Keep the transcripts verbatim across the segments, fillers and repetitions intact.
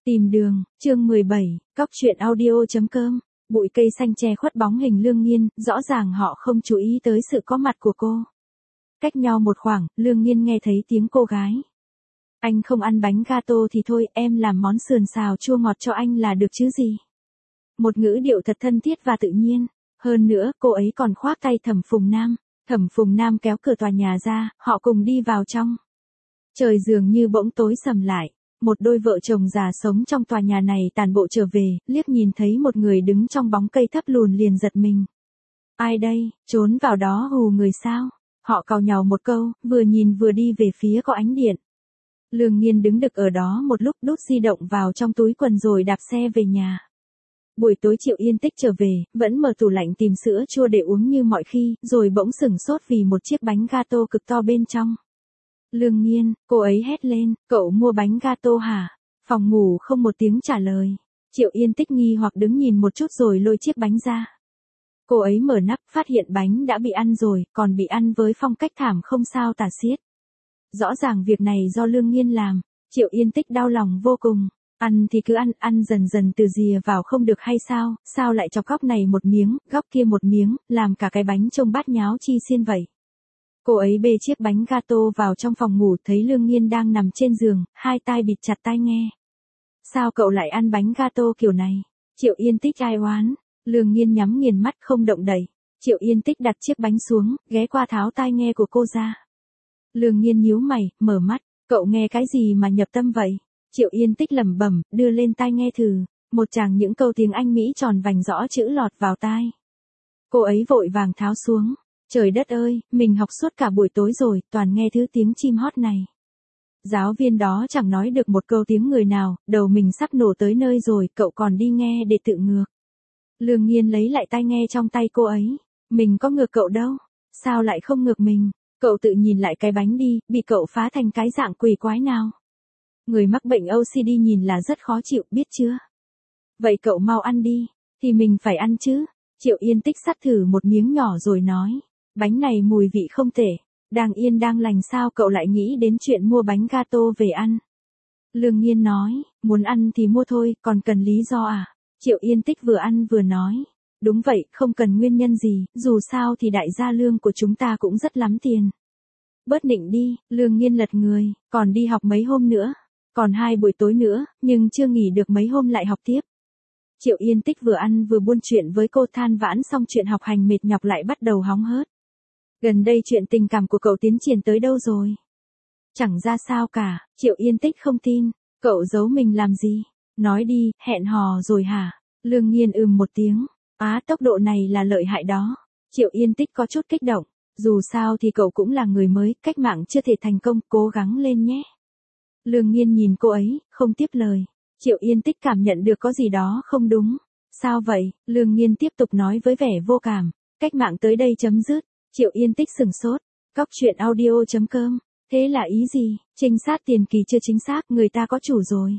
Tìm đường, chương mười bảy, cóc truyện audio.com. Bụi cây xanh che khuất bóng hình Lương Nghiên, rõ ràng họ không chú ý tới sự có mặt của cô. Cách nhau một khoảng, Lương Nghiên nghe thấy tiếng cô gái. Anh không ăn bánh gato thì thôi, em làm món sườn xào chua ngọt cho anh là được chứ gì. Một ngữ điệu thật thân thiết và tự nhiên. Hơn nữa, cô ấy còn khoác tay Thẩm Phùng Nam. Thẩm Phùng Nam kéo cửa tòa nhà ra, họ cùng đi vào trong. Trời dường như bỗng tối sầm lại. Một đôi vợ chồng già sống trong tòa nhà này tàn bộ trở về, liếc nhìn thấy một người đứng trong bóng cây thấp lùn liền giật mình. Ai đây, trốn vào đó hù người sao? Họ càu nhàu một câu, vừa nhìn vừa đi về phía có ánh điện. Lương Nghiên đứng đực ở đó một lúc, đút di động vào trong túi quần rồi đạp xe về nhà. Buổi tối Triệu Yên Tích trở về, vẫn mở tủ lạnh tìm sữa chua để uống như mọi khi, rồi bỗng sửng sốt vì một chiếc bánh gato cực to bên trong. Lương Nghiên, cô ấy hét lên, cậu mua bánh gato hả? Phòng ngủ không một tiếng trả lời. Triệu Yên Tích nghi hoặc đứng nhìn một chút rồi lôi chiếc bánh ra. Cô ấy mở nắp, phát hiện bánh đã bị ăn rồi, còn bị ăn với phong cách thảm không sao tả xiết. Rõ ràng việc này do Lương Nghiên làm. Triệu Yên Tích đau lòng vô cùng. Ăn thì cứ ăn, ăn dần dần từ rìa vào không được hay sao, sao lại cho góc này một miếng, góc kia một miếng, làm cả cái bánh trông bát nháo chi xiên vậy. Cô ấy bê chiếc bánh gato vào trong phòng ngủ, thấy Lương Nghiên đang nằm trên giường, hai tai bịt chặt tai nghe. Sao cậu lại ăn bánh gato kiểu này? Triệu Yên Tích ai oán. Lương Nghiên nhắm nghiền mắt không động đậy. Triệu Yên Tích đặt chiếc bánh xuống, ghé qua tháo tai nghe của cô ra. Lương Nghiên nhíu mày, mở mắt, cậu nghe cái gì mà nhập tâm vậy? Triệu Yên Tích lẩm bẩm, đưa lên tai nghe thử. Một tràng những câu tiếng Anh Mỹ tròn vành rõ chữ lọt vào tai. Cô ấy vội vàng tháo xuống. Trời đất ơi, mình học suốt cả buổi tối rồi, toàn nghe thứ tiếng chim hót này. Giáo viên đó chẳng nói được một câu tiếng người nào, đầu mình sắp nổ tới nơi rồi, cậu còn đi nghe để tự ngược. Lương Nghiên lấy lại tai nghe trong tay cô ấy. Mình có ngược cậu đâu, sao lại không ngược mình? Cậu tự nhìn lại cái bánh đi, bị cậu phá thành cái dạng quỷ quái nào. Người mắc bệnh ô xê đê nhìn là rất khó chịu, biết chưa? Vậy cậu mau ăn đi, thì mình phải ăn chứ. Triệu Yên Tích xắt thử một miếng nhỏ rồi nói. Bánh này mùi vị không tệ, đang yên đang lành sao cậu lại nghĩ đến chuyện mua bánh gato về ăn. Lương Nghiên nói, muốn ăn thì mua thôi, còn cần lý do à? Triệu Yên Tích vừa ăn vừa nói, đúng vậy, không cần nguyên nhân gì, dù sao thì đại gia Lương của chúng ta cũng rất lắm tiền. Bớt nịnh đi, Lương Nghiên lật người, còn đi học mấy hôm nữa, còn hai buổi tối nữa, nhưng chưa nghỉ được mấy hôm lại học tiếp. Triệu Yên Tích vừa ăn vừa buôn chuyện với cô, than vãn xong chuyện học hành mệt nhọc lại bắt đầu hóng hớt. Gần đây chuyện tình cảm của cậu tiến triển tới đâu rồi? Chẳng ra sao cả, Triệu Yên Tích không tin, cậu giấu mình làm gì? Nói đi, hẹn hò rồi hả? Lương Nghiên ừm một tiếng, á tốc độ này là lợi hại đó. Triệu Yên Tích có chút kích động, dù sao thì cậu cũng là người mới, cách mạng chưa thể thành công, cố gắng lên nhé. Lương Nghiên nhìn cô ấy, không tiếp lời. Triệu Yên Tích cảm nhận được có gì đó không đúng. Sao vậy? Lương Nghiên tiếp tục nói với vẻ vô cảm, cách mạng tới đây chấm dứt. Triệu Yên Tích sừng sốt, cóc truyện audio.com, thế là ý gì? Trinh sát tiền kỳ chưa chính xác, người ta có chủ rồi.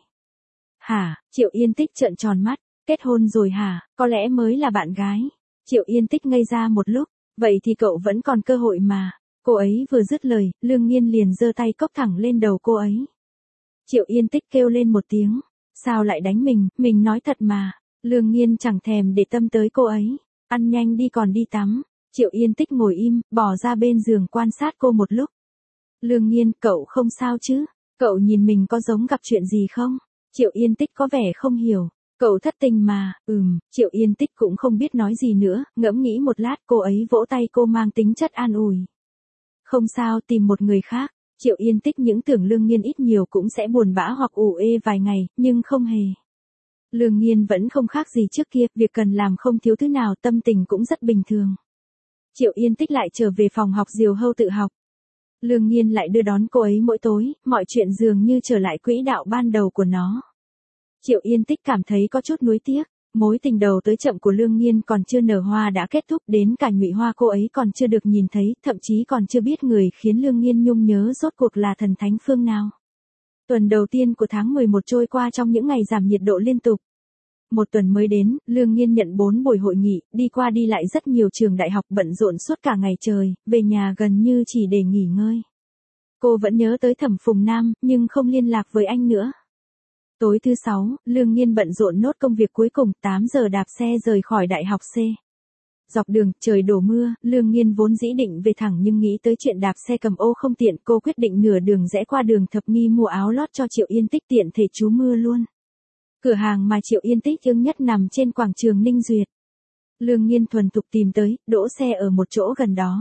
Hả? Triệu Yên Tích trợn tròn mắt, kết hôn rồi hả? Có lẽ mới là bạn gái. Triệu Yên Tích ngây ra một lúc, vậy thì cậu vẫn còn cơ hội mà. Cô ấy vừa dứt lời, Lương Nghiên liền giơ tay cốc thẳng lên đầu cô ấy. Triệu Yên Tích kêu lên một tiếng, sao lại đánh mình, mình nói thật mà. Lương Nghiên chẳng thèm để tâm tới cô ấy, ăn nhanh đi còn đi tắm. Triệu Yên Tích ngồi im, bỏ ra bên giường quan sát cô một lúc. Lương Nghiên, cậu không sao chứ? Cậu nhìn mình có giống gặp chuyện gì không? Triệu Yên Tích có vẻ không hiểu. Cậu thất tình mà, ừm, Triệu Yên Tích cũng không biết nói gì nữa, ngẫm nghĩ một lát cô ấy vỗ tay cô mang tính chất an ủi. Không sao, tìm một người khác. Triệu Yên Tích những tưởng Lương Nghiên ít nhiều cũng sẽ buồn bã hoặc ủ ê vài ngày, nhưng không hề. Lương Nghiên vẫn không khác gì trước kia, việc cần làm không thiếu thứ nào, tâm tình cũng rất bình thường. Triệu Yên Tích lại trở về phòng học diều hâu tự học. Lương Nghiên lại đưa đón cô ấy mỗi tối, mọi chuyện dường như trở lại quỹ đạo ban đầu của nó. Triệu Yên Tích cảm thấy có chút nuối tiếc, mối tình đầu tới chậm của Lương Nghiên còn chưa nở hoa đã kết thúc, đến cả nhụy hoa cô ấy còn chưa được nhìn thấy, thậm chí còn chưa biết người khiến Lương Nghiên nhung nhớ rốt cuộc là thần thánh phương nào. Tuần đầu tiên của tháng mười một trôi qua trong những ngày giảm nhiệt độ liên tục. Một tuần mới đến, Lương Nghiên nhận bốn buổi hội nghị, đi qua đi lại rất nhiều trường đại học, bận rộn suốt cả ngày trời, về nhà gần như chỉ để nghỉ ngơi. Cô vẫn nhớ tới Thẩm Phùng Nam, nhưng không liên lạc với anh nữa. Tối thứ sáu, Lương Nhiên bận rộn nốt công việc cuối cùng, tám giờ đạp xe rời khỏi đại học C. Dọc đường, trời đổ mưa, Lương Nhiên vốn dĩ định về thẳng nhưng nghĩ tới chuyện đạp xe cầm ô không tiện, cô quyết định nửa đường rẽ qua đường Thập Nghi mua áo lót cho Triệu Yên Tích tiện thể trú mưa luôn. Cửa hàng mà Triệu Yên Tích yêu nhất nằm trên quảng trường Ninh Duyệt. Lương Nhiên thuần thục tìm tới, đỗ xe ở một chỗ gần đó.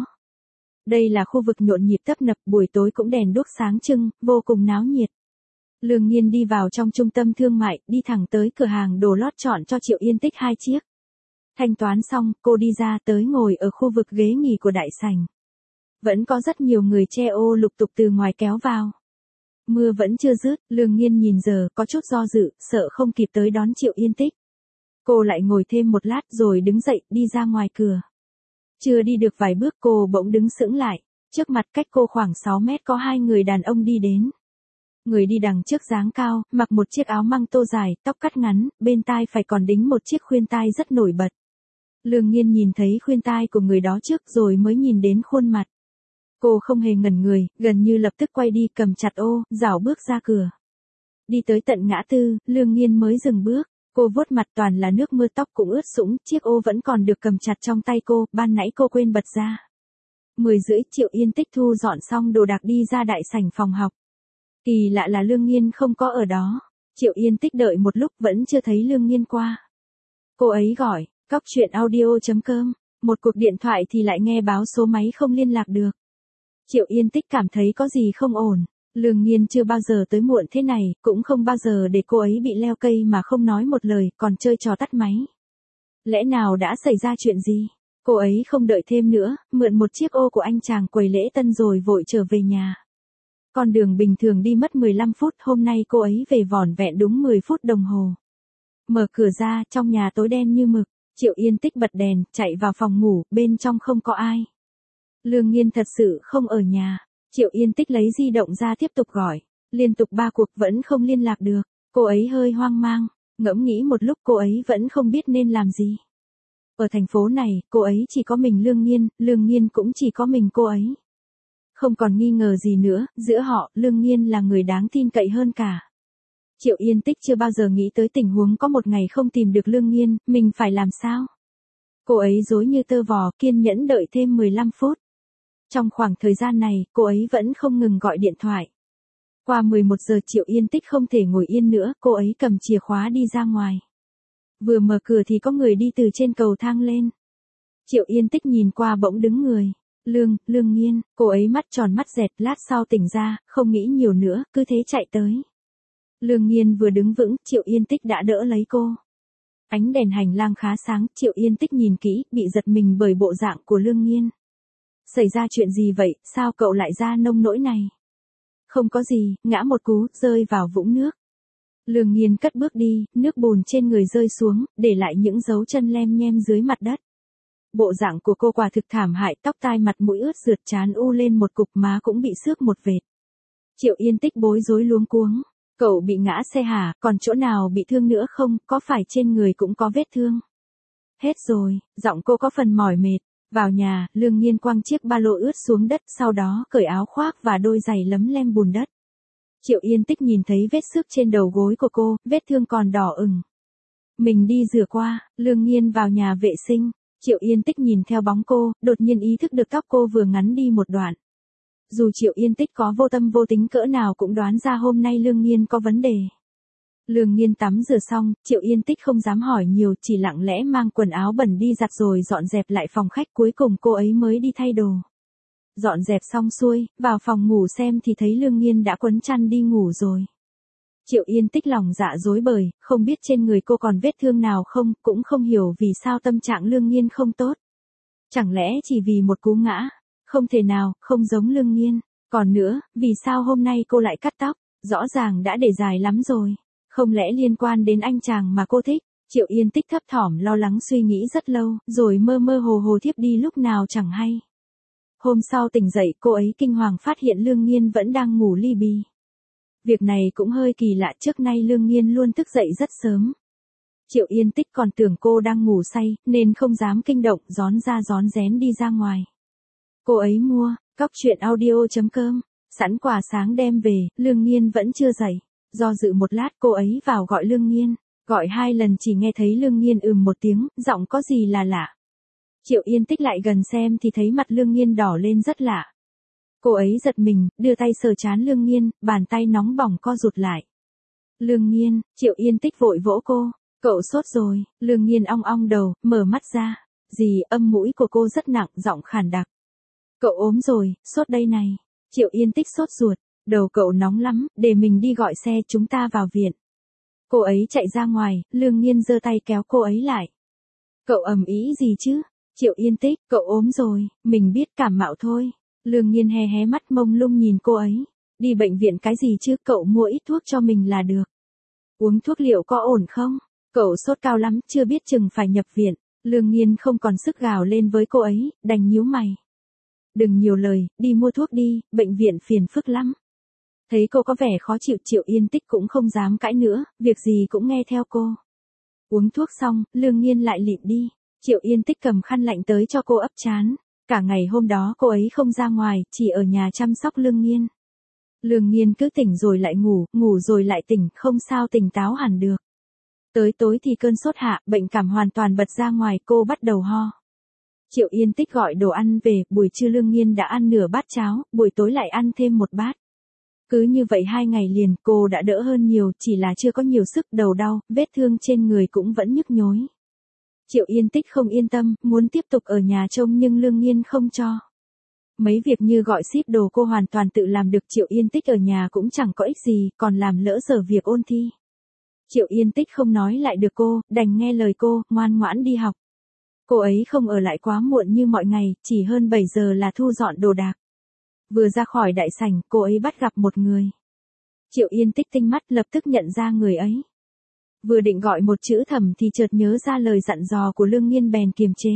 Đây là khu vực nhộn nhịp tấp nập, buổi tối cũng đèn đuốc sáng trưng, vô cùng náo nhiệt. Lương Nhiên đi vào trong trung tâm thương mại, đi thẳng tới cửa hàng đồ lót chọn cho Triệu Yên Tích hai chiếc. Thanh toán xong, cô đi ra tới ngồi ở khu vực ghế nghỉ của đại sảnh. Vẫn có rất nhiều người che ô lục tục từ ngoài kéo vào. Mưa vẫn chưa dứt, Lương Nhiên nhìn giờ, có chút do dự, sợ không kịp tới đón Triệu Yên Tích. Cô lại ngồi thêm một lát rồi đứng dậy, đi ra ngoài cửa. Chưa đi được vài bước cô bỗng đứng sững lại, trước mặt cách cô khoảng sáu mét có hai người đàn ông đi đến. Người đi đằng trước dáng cao, mặc một chiếc áo măng tô dài, tóc cắt ngắn, bên tai phải còn đính một chiếc khuyên tai rất nổi bật. Lương Nhiên nhìn thấy khuyên tai của người đó trước rồi mới nhìn đến khuôn mặt. Cô không hề ngẩn người, gần như lập tức quay đi cầm chặt ô, rảo bước ra cửa. Đi tới tận ngã tư, Lương Nhiên mới dừng bước. Cô vuốt mặt toàn là nước mưa, tóc cũng ướt sũng, chiếc ô vẫn còn được cầm chặt trong tay cô, ban nãy cô quên bật ra. Mười rưỡi Triệu Yên Tích thu dọn xong đồ đạc đi ra đại sảnh phòng học. Kỳ lạ là Lương Nhiên không có ở đó. Triệu Yên Tích đợi một lúc vẫn chưa thấy Lương Nhiên qua. Cô ấy gọi, cóc truyện audio chấm com, một cuộc điện thoại thì lại nghe báo số máy không liên lạc được. Triệu Yên Tích cảm thấy có gì không ổn. Lương Nhiên chưa bao giờ tới muộn thế này, cũng không bao giờ để cô ấy bị leo cây mà không nói một lời, còn chơi trò tắt máy. Lẽ nào đã xảy ra chuyện gì? Cô ấy không đợi thêm nữa, mượn một chiếc ô của anh chàng quầy lễ tân rồi vội trở về nhà. Con đường bình thường đi mất mười lăm phút, hôm nay cô ấy về vỏn vẹn đúng mười phút đồng hồ. Mở cửa ra, trong nhà tối đen như mực, Triệu Yên Tích bật đèn, chạy vào phòng ngủ, bên trong không có ai. Lương Nhiên thật sự không ở nhà. Triệu Yên Tích lấy di động ra tiếp tục gọi, liên tục ba cuộc vẫn không liên lạc được, cô ấy hơi hoang mang, ngẫm nghĩ một lúc cô ấy vẫn không biết nên làm gì. Ở thành phố này, cô ấy chỉ có mình Lương Nhiên, Lương Nhiên cũng chỉ có mình cô ấy. Không còn nghi ngờ gì nữa, giữa họ, Lương Nhiên là người đáng tin cậy hơn cả. Triệu Yên Tích chưa bao giờ nghĩ tới tình huống có một ngày không tìm được Lương Nhiên, mình phải làm sao? Cô ấy rối như tơ vò, kiên nhẫn đợi thêm mười lăm phút. Trong khoảng thời gian này, cô ấy vẫn không ngừng gọi điện thoại. Qua mười một giờ Triệu Yên Tích không thể ngồi yên nữa, cô ấy cầm chìa khóa đi ra ngoài. Vừa mở cửa thì có người đi từ trên cầu thang lên. Triệu Yên Tích nhìn qua bỗng đứng người. Lương, Lương Nhiên, cô ấy mắt tròn mắt dẹt, lát sau tỉnh ra, không nghĩ nhiều nữa, cứ thế chạy tới. Lương Nhiên vừa đứng vững, Triệu Yên Tích đã đỡ lấy cô. Ánh đèn hành lang khá sáng, Triệu Yên Tích nhìn kỹ, bị giật mình bởi bộ dạng của Lương Nhiên. Xảy ra chuyện gì vậy, sao cậu lại ra nông nỗi này? Không có gì, ngã một cú, rơi vào vũng nước. Lương Nhiên cất bước đi, nước bùn trên người rơi xuống, để lại những dấu chân lem nhem dưới mặt đất. Bộ dạng của cô quả thực thảm hại, tóc tai mặt mũi ướt rượt, trán u lên một cục, má cũng bị xước một vệt. Triệu Yên Tích bối rối luống cuống. Cậu bị ngã xe hả, còn chỗ nào bị thương nữa không, có phải trên người cũng có vết thương? Hết rồi, giọng cô có phần mỏi mệt. Vào nhà, Lương Nhiên quăng chiếc ba lô ướt xuống đất, sau đó cởi áo khoác và đôi giày lấm lem bùn đất. Triệu Yên Tích nhìn thấy vết xước trên đầu gối của cô, vết thương còn đỏ ửng. Mình đi rửa qua, Lương Nhiên vào nhà vệ sinh. Triệu Yên Tích nhìn theo bóng cô, đột nhiên ý thức được tóc cô vừa ngắn đi một đoạn. Dù Triệu Yên Tích có vô tâm vô tính cỡ nào cũng đoán ra hôm nay Lương Nhiên có vấn đề. Lương Nhiên tắm rửa xong, Triệu Yên Tích không dám hỏi nhiều, chỉ lặng lẽ mang quần áo bẩn đi giặt rồi dọn dẹp lại phòng khách, cuối cùng cô ấy mới đi thay đồ. Dọn dẹp xong xuôi, vào phòng ngủ xem thì thấy Lương Nhiên đã quấn chăn đi ngủ rồi. Triệu Yên Tích lòng dạ rối bời, không biết trên người cô còn vết thương nào không, cũng không hiểu vì sao tâm trạng Lương Nhiên không tốt. Chẳng lẽ chỉ vì một cú ngã? Không thể nào, không giống Lương Nhiên. Còn nữa, vì sao hôm nay cô lại cắt tóc? Rõ ràng đã để dài lắm rồi. Không lẽ liên quan đến anh chàng mà cô thích? Triệu Yên Tích thấp thỏm lo lắng suy nghĩ rất lâu, rồi mơ mơ hồ hồ thiếp đi lúc nào chẳng hay. Hôm sau tỉnh dậy, cô ấy kinh hoàng phát hiện Lương Nhiên vẫn đang ngủ li bì. Việc này cũng hơi kỳ lạ, trước nay Lương Nhiên luôn thức dậy rất sớm. Triệu Yên Tích còn tưởng cô đang ngủ say, nên không dám kinh động, rón ra rón rén đi ra ngoài. Cô ấy mua, cóc truyện audio chấm com, sẵn quà sáng đem về, Lương Nhiên vẫn chưa dậy. Do dự một lát cô ấy vào gọi Lương Nghiên. Gọi hai lần chỉ nghe thấy Lương Nghiên ừm một tiếng, giọng có gì là lạ. Triệu Yên Tích lại gần xem thì thấy mặt Lương Nghiên đỏ lên rất lạ. Cô ấy giật mình, đưa tay sờ trán Lương Nghiên, bàn tay nóng bỏng co rụt lại. Lương Nghiên, Triệu Yên Tích vội vỗ cô. Cậu sốt rồi, Lương Nghiên ong ong đầu, mở mắt ra. Gì, âm mũi của cô rất nặng, giọng khàn đặc. Cậu ốm rồi, sốt đây này. Triệu Yên Tích sốt ruột, đầu cậu nóng lắm, để mình đi gọi xe chúng ta vào viện. Cô ấy chạy ra ngoài, Lương Nghiên giơ tay kéo cô ấy lại. Cậu ầm ĩ gì chứ? Triệu Yên Tích, cậu ốm rồi, mình biết cảm mạo thôi. Lương Nghiên hé hé mắt mông lung nhìn cô ấy. Đi bệnh viện cái gì chứ, cậu mua ít thuốc cho mình là được. Uống thuốc liệu có ổn không? Cậu sốt cao lắm, chưa biết chừng phải nhập viện. Lương Nghiên không còn sức gào lên với cô ấy, đành nhíu mày. Đừng nhiều lời, đi mua thuốc đi, bệnh viện phiền phức lắm. Thấy cô có vẻ khó chịu, Triệu Yên Tích cũng không dám cãi nữa, việc gì cũng nghe theo cô. Uống thuốc xong, Lương Nghiên lại lịm đi. Triệu Yên Tích cầm khăn lạnh tới cho cô ấp trán. Cả ngày hôm đó cô ấy không ra ngoài, chỉ ở nhà chăm sóc Lương Nghiên. Lương Nghiên cứ tỉnh rồi lại ngủ, ngủ rồi lại tỉnh, không sao tỉnh táo hẳn được. Tới tối thì cơn sốt hạ, bệnh cảm hoàn toàn bật ra ngoài, cô bắt đầu ho. Triệu Yên Tích gọi đồ ăn về, buổi trưa Lương Nghiên đã ăn nửa bát cháo, buổi tối lại ăn thêm một bát. Cứ như vậy hai ngày liền, cô đã đỡ hơn nhiều, chỉ là chưa có nhiều sức, đầu đau, vết thương trên người cũng vẫn nhức nhối. Triệu Yên Tích không yên tâm, muốn tiếp tục ở nhà trông nhưng Lương Nghiên không cho. Mấy việc như gọi ship đồ cô hoàn toàn tự làm được, Triệu Yên Tích ở nhà cũng chẳng có ích gì, còn làm lỡ dở việc ôn thi. Triệu Yên Tích không nói lại được cô, đành nghe lời cô, ngoan ngoãn đi học. Cô ấy không ở lại quá muộn như mọi ngày, chỉ hơn bảy giờ là thu dọn đồ đạc. Vừa ra khỏi đại sảnh, cô ấy bắt gặp một người. Triệu Yên Tích tinh mắt lập tức nhận ra người ấy. Vừa định gọi một chữ Thẩm thì chợt nhớ ra lời dặn dò của Lương Nghiên bèn kiềm chế.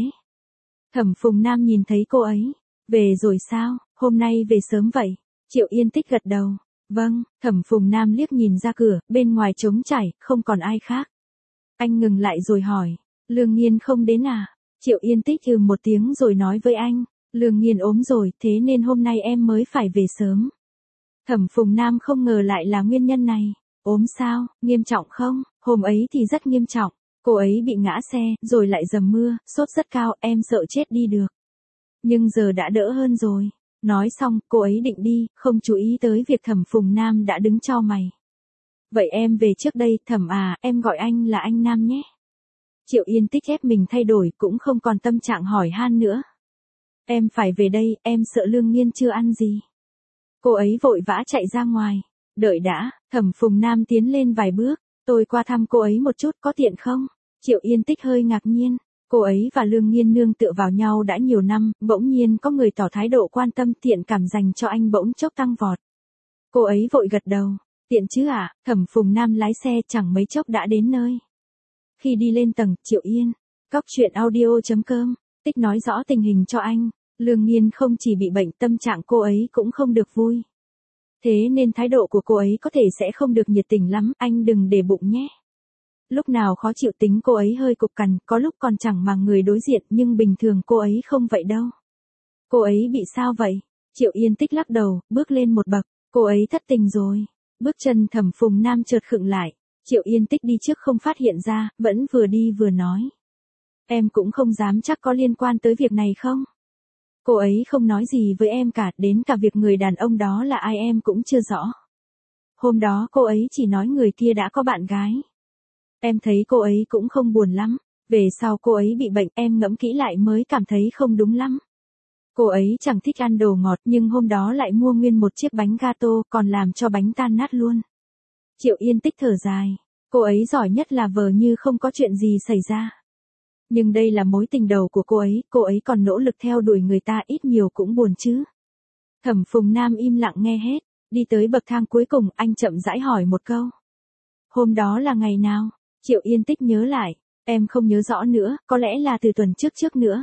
Thẩm Phùng Nam nhìn thấy cô ấy. Về rồi sao, hôm nay về sớm vậy? Triệu Yên Tích gật đầu. Vâng, Thẩm Phùng Nam liếc nhìn ra cửa, bên ngoài trống trải, không còn ai khác. Anh ngừng lại rồi hỏi, Lương Nghiên không đến à? Triệu Yên Tích ừ một tiếng rồi nói với anh, Lương Nghiên ốm rồi, thế nên hôm nay em mới phải về sớm. Thẩm Phùng Nam không ngờ lại là nguyên nhân này. Ốm sao, nghiêm trọng không? Hôm ấy thì rất nghiêm trọng. Cô ấy bị ngã xe, rồi lại dầm mưa, sốt rất cao, em sợ chết đi được. Nhưng giờ đã đỡ hơn rồi. Nói xong, cô ấy định đi, không chú ý tới việc Thẩm Phùng Nam đã đứng chau mày. Vậy em về trước đây, Thẩm à, em gọi anh là anh Nam nhé. Triệu Yên Tích ép mình thay đổi, cũng không còn tâm trạng hỏi han nữa. Em phải về đây, em sợ Lương Nghiên chưa ăn gì. Cô ấy vội vã chạy ra ngoài. Đợi đã, Thẩm Phùng Nam tiến lên vài bước. Tôi qua thăm cô ấy một chút, có tiện không? Triệu Yên Tích hơi ngạc nhiên. Cô ấy và Lương Nghiên nương tựa vào nhau đã nhiều năm, bỗng nhiên có người tỏ thái độ quan tâm, thiện cảm dành cho anh bỗng chốc tăng vọt. Cô ấy vội gật đầu. Tiện chứ ạ, à? Thẩm Phùng Nam lái xe chẳng mấy chốc đã đến nơi. Khi đi lên tầng, Triệu Yên, Cóc truyện audio chấm com, Tích nói rõ tình hình cho anh. Lương Nghiên không chỉ bị bệnh, tâm trạng cô ấy cũng không được vui. Thế nên thái độ của cô ấy có thể sẽ không được nhiệt tình lắm, anh đừng để bụng nhé. Lúc nào khó chịu tính cô ấy hơi cục cằn, có lúc còn chẳng màng người đối diện, nhưng bình thường cô ấy không vậy đâu. Cô ấy bị sao vậy? Triệu Yên Tích lắc đầu, bước lên một bậc, cô ấy thất tình rồi. Bước chân Thẩm Phùng Nam chợt khựng lại. Triệu Yên Tích đi trước không phát hiện ra, vẫn vừa đi vừa nói. Em cũng không dám chắc có liên quan tới việc này không? Cô ấy không nói gì với em cả, đến cả việc người đàn ông đó là ai em cũng chưa rõ. Hôm đó cô ấy chỉ nói người kia đã có bạn gái. Em thấy cô ấy cũng không buồn lắm. Về sau cô ấy bị bệnh, em ngẫm kỹ lại mới cảm thấy không đúng lắm. Cô ấy chẳng thích ăn đồ ngọt, nhưng hôm đó lại mua nguyên một chiếc bánh gato, còn làm cho bánh tan nát luôn. Triệu Yên Tích thở dài. Cô ấy giỏi nhất là vờ như không có chuyện gì xảy ra. Nhưng đây là mối tình đầu của cô ấy, cô ấy còn nỗ lực theo đuổi người ta, ít nhiều cũng buồn chứ. Thẩm Phùng Nam im lặng nghe hết. Đi tới bậc thang cuối cùng, anh chậm rãi hỏi một câu. Hôm đó là ngày nào? Triệu Yên Tích nhớ lại. Em không nhớ rõ nữa, có lẽ là từ tuần trước trước nữa.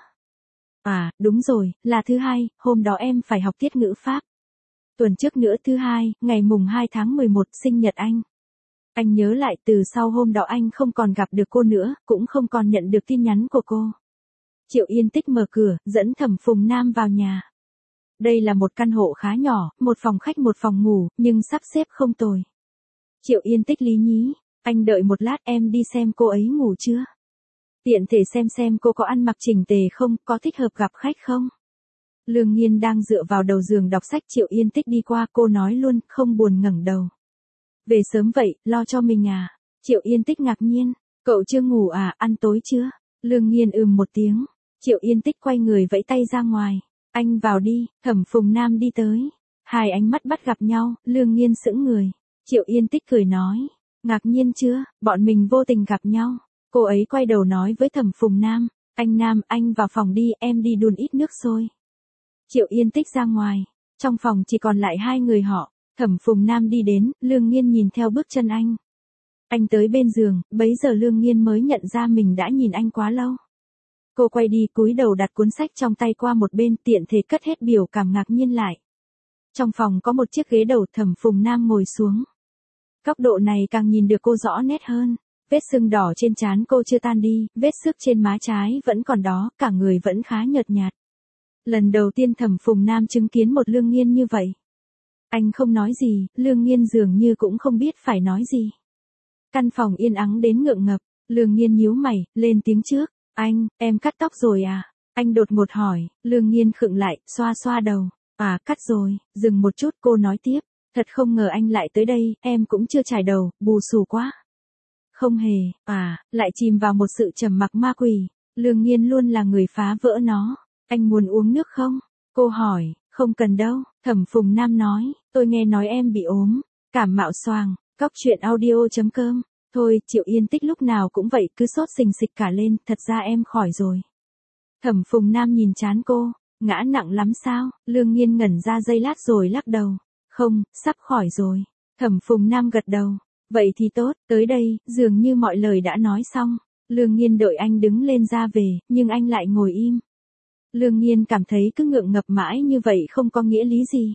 À, đúng rồi, là thứ hai, hôm đó em phải học tiết ngữ Pháp. Tuần trước nữa thứ hai, ngày mùng hai tháng mười một, sinh nhật anh. Anh nhớ lại, từ sau hôm đó anh không còn gặp được cô nữa, cũng không còn nhận được tin nhắn của cô. Triệu Yên Tích mở cửa, dẫn Thẩm Phùng Nam vào nhà. Đây là một căn hộ khá nhỏ, một phòng khách một phòng ngủ, nhưng sắp xếp không tồi. Triệu Yên Tích lý nhí, anh đợi một lát em đi xem cô ấy ngủ chưa. Tiện thể xem xem cô có ăn mặc chỉnh tề không, có thích hợp gặp khách không. Lương Nhiên đang dựa vào đầu giường đọc sách, Triệu Yên Tích đi qua, cô nói luôn, không buồn ngẩng đầu. Về sớm vậy, lo cho mình à? Triệu Yên Tích ngạc nhiên, cậu chưa ngủ à, ăn tối chưa? Lương Nhiên ừm một tiếng. Triệu Yên Tích quay người vẫy tay ra ngoài. Anh vào đi. Thẩm Phùng Nam đi tới. Hai ánh mắt bắt gặp nhau, Lương Nhiên sững người. Triệu Yên Tích cười nói. Ngạc nhiên chưa, bọn mình vô tình gặp nhau. Cô ấy quay đầu nói với Thẩm Phùng Nam. Anh Nam, anh vào phòng đi, em đi đun ít nước sôi. Triệu Yên Tích ra ngoài. Trong phòng chỉ còn lại hai người họ. Thẩm Phùng Nam đi đến, Lương Nhiên nhìn theo bước chân anh. Anh tới bên giường, bấy giờ Lương Nhiên mới nhận ra mình đã nhìn anh quá lâu. Cô quay đi, cúi đầu đặt cuốn sách trong tay qua một bên, tiện thể cất hết biểu cảm ngạc nhiên lại. Trong phòng có một chiếc ghế đầu, Thẩm Phùng Nam ngồi xuống. Góc độ này càng nhìn được cô rõ nét hơn. Vết sưng đỏ trên trán cô chưa tan đi, vết xước trên má trái vẫn còn đó, cả người vẫn khá nhợt nhạt. Lần đầu tiên Thẩm Phùng Nam chứng kiến một Lương Nhiên như vậy. Anh không nói gì, Lương Nhiên dường như cũng không biết phải nói gì. Căn phòng yên ắng đến ngượng ngập, Lương Nhiên nhíu mày, lên tiếng trước. Anh, em cắt tóc rồi à? Anh đột ngột hỏi, Lương Nhiên khựng lại, xoa xoa đầu. À, cắt rồi, dừng một chút, cô nói tiếp. Thật không ngờ anh lại tới đây, em cũng chưa chải đầu, bù xù quá. Không hề, à, lại chìm vào một sự trầm mặc ma quỷ. Lương Nhiên luôn là người phá vỡ nó. Anh muốn uống nước không? Cô hỏi, không cần đâu. Thẩm Phùng Nam nói, tôi nghe nói em bị ốm, cảm mạo xoàng. Cóc truyện audio chấm com. Thôi, Triệu Yên Tích lúc nào cũng vậy, cứ sốt sình sịch cả lên, thật ra em khỏi rồi. Thẩm Phùng Nam nhìn trán cô, ngã nặng lắm sao? Lương Nhiên ngẩn ra giây lát rồi lắc đầu. Không, sắp khỏi rồi. Thẩm Phùng Nam gật đầu. Vậy thì tốt, tới đây, dường như mọi lời đã nói xong. Lương Nhiên đợi anh đứng lên ra về, nhưng anh lại ngồi im. Lương Nhiên cảm thấy cứ ngượng ngập mãi như vậy không có nghĩa lý gì.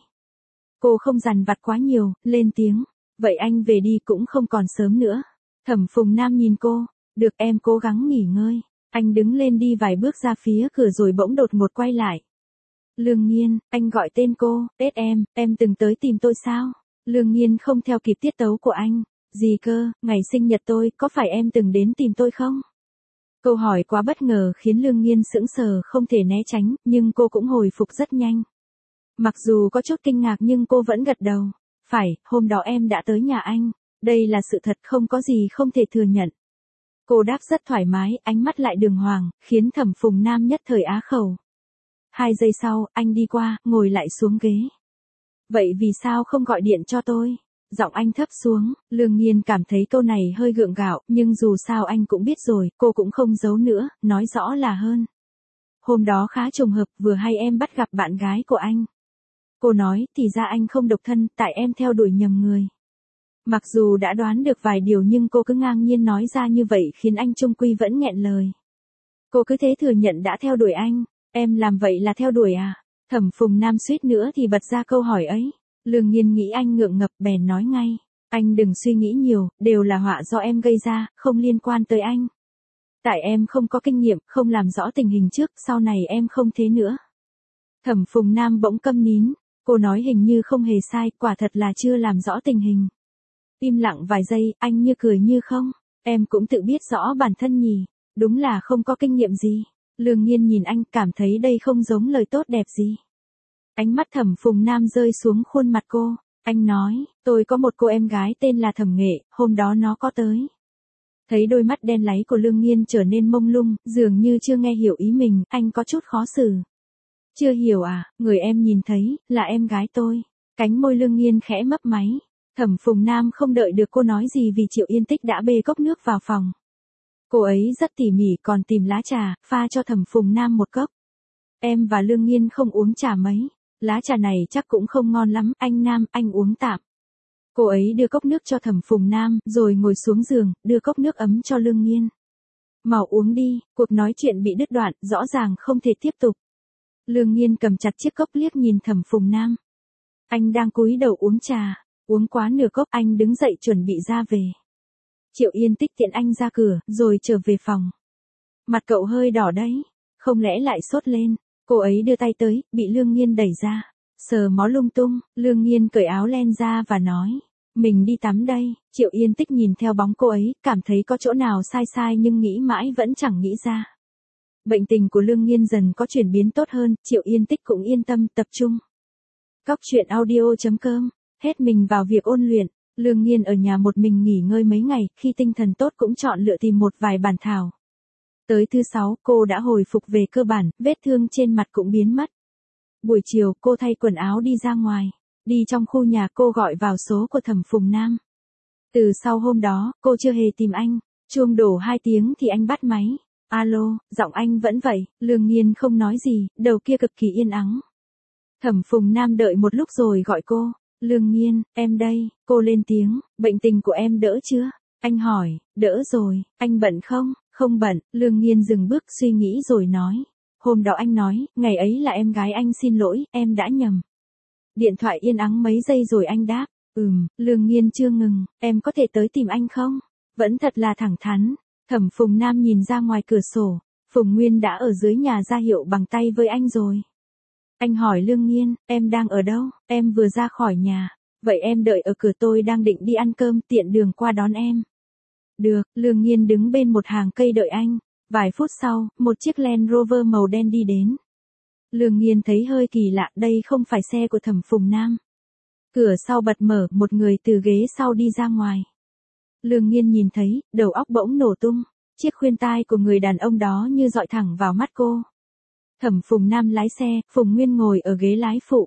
Cô không dằn vặt quá nhiều, lên tiếng. Vậy anh về đi, cũng không còn sớm nữa. Thẩm Phùng Nam nhìn cô. Được, em cố gắng nghỉ ngơi. Anh đứng lên đi vài bước ra phía cửa rồi bỗng đột ngột quay lại. Lương Nhiên, anh gọi tên cô. Tết em, em từng tới tìm tôi sao? Lương Nhiên không theo kịp tiết tấu của anh. Gì cơ, ngày sinh nhật tôi, có phải em từng đến tìm tôi không? Câu hỏi quá bất ngờ khiến Lương Nhiên sững sờ không thể né tránh, nhưng cô cũng hồi phục rất nhanh. Mặc dù có chút kinh ngạc nhưng cô vẫn gật đầu. Phải, hôm đó em đã tới nhà anh. Đây là sự thật, không có gì không thể thừa nhận. Cô đáp rất thoải mái, ánh mắt lại đường hoàng, khiến Thẩm Phùng Nam nhất thời á khẩu. Hai giây sau, anh đi qua, ngồi lại xuống ghế. Vậy vì sao không gọi điện cho tôi? Giọng anh thấp xuống, Lương Nhiên cảm thấy câu này hơi gượng gạo, nhưng dù sao anh cũng biết rồi, cô cũng không giấu nữa, nói rõ là hơn. Hôm đó khá trùng hợp, vừa hay em bắt gặp bạn gái của anh. Cô nói, thì ra anh không độc thân, tại em theo đuổi nhầm người. Mặc dù đã đoán được vài điều nhưng cô cứ ngang nhiên nói ra như vậy khiến anh chung quy vẫn nghẹn lời. Cô cứ thế thừa nhận đã theo đuổi anh. Em làm vậy là theo đuổi à? Thẩm Phùng Nam suýt nữa thì bật ra câu hỏi ấy. Lương Nhiên nghĩ anh ngượng ngập bèn nói ngay. Anh đừng suy nghĩ nhiều, đều là họa do em gây ra, không liên quan tới anh. Tại em không có kinh nghiệm, không làm rõ tình hình trước, sau này em không thế nữa. Thẩm Phùng Nam bỗng câm nín. Cô nói hình như không hề sai, quả thật là chưa làm rõ tình hình. Im lặng vài giây, anh như cười như không. Em cũng tự biết rõ bản thân nhỉ. Đúng là không có kinh nghiệm gì. Lương Nhiên nhìn anh, cảm thấy đây không giống lời tốt đẹp gì. Ánh mắt Thẩm Phùng Nam rơi xuống khuôn mặt cô. Anh nói, tôi có một cô em gái tên là Thẩm Nghệ, hôm đó nó có tới. Thấy đôi mắt đen láy của Lương Nhiên trở nên mông lung, dường như chưa nghe hiểu ý mình, anh có chút khó xử. Chưa hiểu à, người em nhìn thấy, là em gái tôi. Cánh môi Lương Nhiên khẽ mấp máy. Thẩm Phùng Nam không đợi được cô nói gì vì Triệu Yên Tích đã bê cốc nước vào phòng. Cô ấy rất tỉ mỉ còn tìm lá trà, pha cho Thẩm Phùng Nam một cốc. Em và Lương Nhiên không uống trà mấy. Lá trà này chắc cũng không ngon lắm, anh Nam, anh uống tạm. Cô ấy đưa cốc nước cho Thẩm Phùng Nam, rồi ngồi xuống giường, đưa cốc nước ấm cho Lương Nhiên. Mau uống đi, cuộc nói chuyện bị đứt đoạn, rõ ràng không thể tiếp tục. Lương Nhiên cầm chặt chiếc cốc liếc nhìn Thẩm Phùng Nam. Anh đang cúi đầu uống trà, uống quá nửa cốc anh đứng dậy chuẩn bị ra về. Triệu Yên Tích tiện anh ra cửa, rồi trở về phòng. Mặt cậu hơi đỏ đấy, không lẽ lại sốt lên. Cô ấy đưa tay tới, bị Lương Nhiên đẩy ra. Sờ mó lung tung, Lương Nhiên cởi áo len ra và nói. Mình đi tắm đây, Triệu Yên Tích nhìn theo bóng cô ấy, cảm thấy có chỗ nào sai sai nhưng nghĩ mãi vẫn chẳng nghĩ ra. Bệnh tình của Lương Nghiên dần có chuyển biến tốt hơn, Triệu Yên Tích cũng yên tâm, tập trung. Cóc truyện audio chấm com, hết mình vào việc ôn luyện, Lương Nghiên ở nhà một mình nghỉ ngơi mấy ngày, khi tinh thần tốt cũng chọn lựa tìm một vài bản thảo. Tới thứ sáu, cô đã hồi phục về cơ bản, vết thương trên mặt cũng biến mất. Buổi chiều, cô thay quần áo đi ra ngoài. Đi trong khu nhà cô gọi vào số của Thẩm Phùng Nam. Từ sau hôm đó, cô chưa hề tìm anh. Chuông đổ hai tiếng thì anh bắt máy. Alo, giọng anh vẫn vậy. Lương Nghiên không nói gì, đầu kia cực kỳ yên ắng. Thẩm Phùng Nam đợi một lúc rồi gọi cô. Lương Nghiên, em đây. Cô lên tiếng, bệnh tình của em đỡ chưa? Anh hỏi, đỡ rồi, anh bận không? Không bận. Lương Nghiên dừng bước suy nghĩ rồi nói. Hôm đó anh nói, ngày ấy là em gái anh, xin lỗi, em đã nhầm. Điện thoại yên ắng mấy giây rồi anh đáp, ừm. Lương Nghiên chưa ngừng, em có thể tới tìm anh không? Vẫn thật là thẳng thắn. Thẩm Phùng Nam nhìn ra ngoài cửa sổ, Phùng Nguyên đã ở dưới nhà ra hiệu bằng tay với anh rồi. Anh hỏi Lương Nghiên, em đang ở đâu? Em vừa ra khỏi nhà, vậy em đợi ở cửa, tôi đang định đi ăn cơm, tiện đường qua đón em. Được. Lương Nghiên đứng bên một hàng cây đợi anh. Vài phút sau, một chiếc Land Rover màu đen đi đến. Lương Nghiên thấy hơi kỳ lạ, đây không phải xe của Thẩm Phùng Nam. Cửa sau bật mở, một người từ ghế sau đi ra ngoài. Lương Nghiên nhìn thấy, đầu óc bỗng nổ tung. Chiếc khuyên tai của người đàn ông đó như dọi thẳng vào mắt cô. Thẩm Phùng Nam lái xe, Phùng Nguyên ngồi ở ghế lái phụ.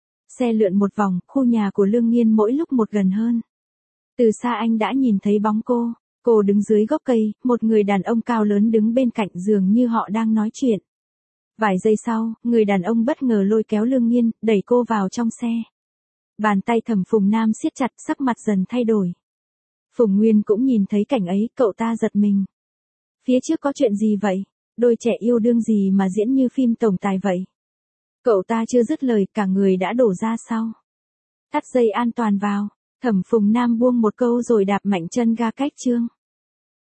Xe lượn một vòng, khu nhà của Lương Nghiên mỗi lúc một gần hơn. Từ xa anh đã nhìn thấy bóng cô. Cô đứng dưới gốc cây, một người đàn ông cao lớn đứng bên cạnh, dường như họ đang nói chuyện. Vài giây sau, người đàn ông bất ngờ lôi kéo Lương Nghiên, đẩy cô vào trong xe. Bàn tay Thẩm Phùng Nam siết chặt, sắc mặt dần thay đổi. Phùng Nguyên cũng nhìn thấy cảnh ấy, cậu ta giật mình. Phía trước có chuyện gì vậy? Đôi trẻ yêu đương gì mà diễn như phim tổng tài vậy? Cậu ta chưa dứt lời, cả người đã đổ ra sau. Thắt dây an toàn vào. Thẩm Phùng Nam buông một câu rồi đạp mạnh chân ga cách chương.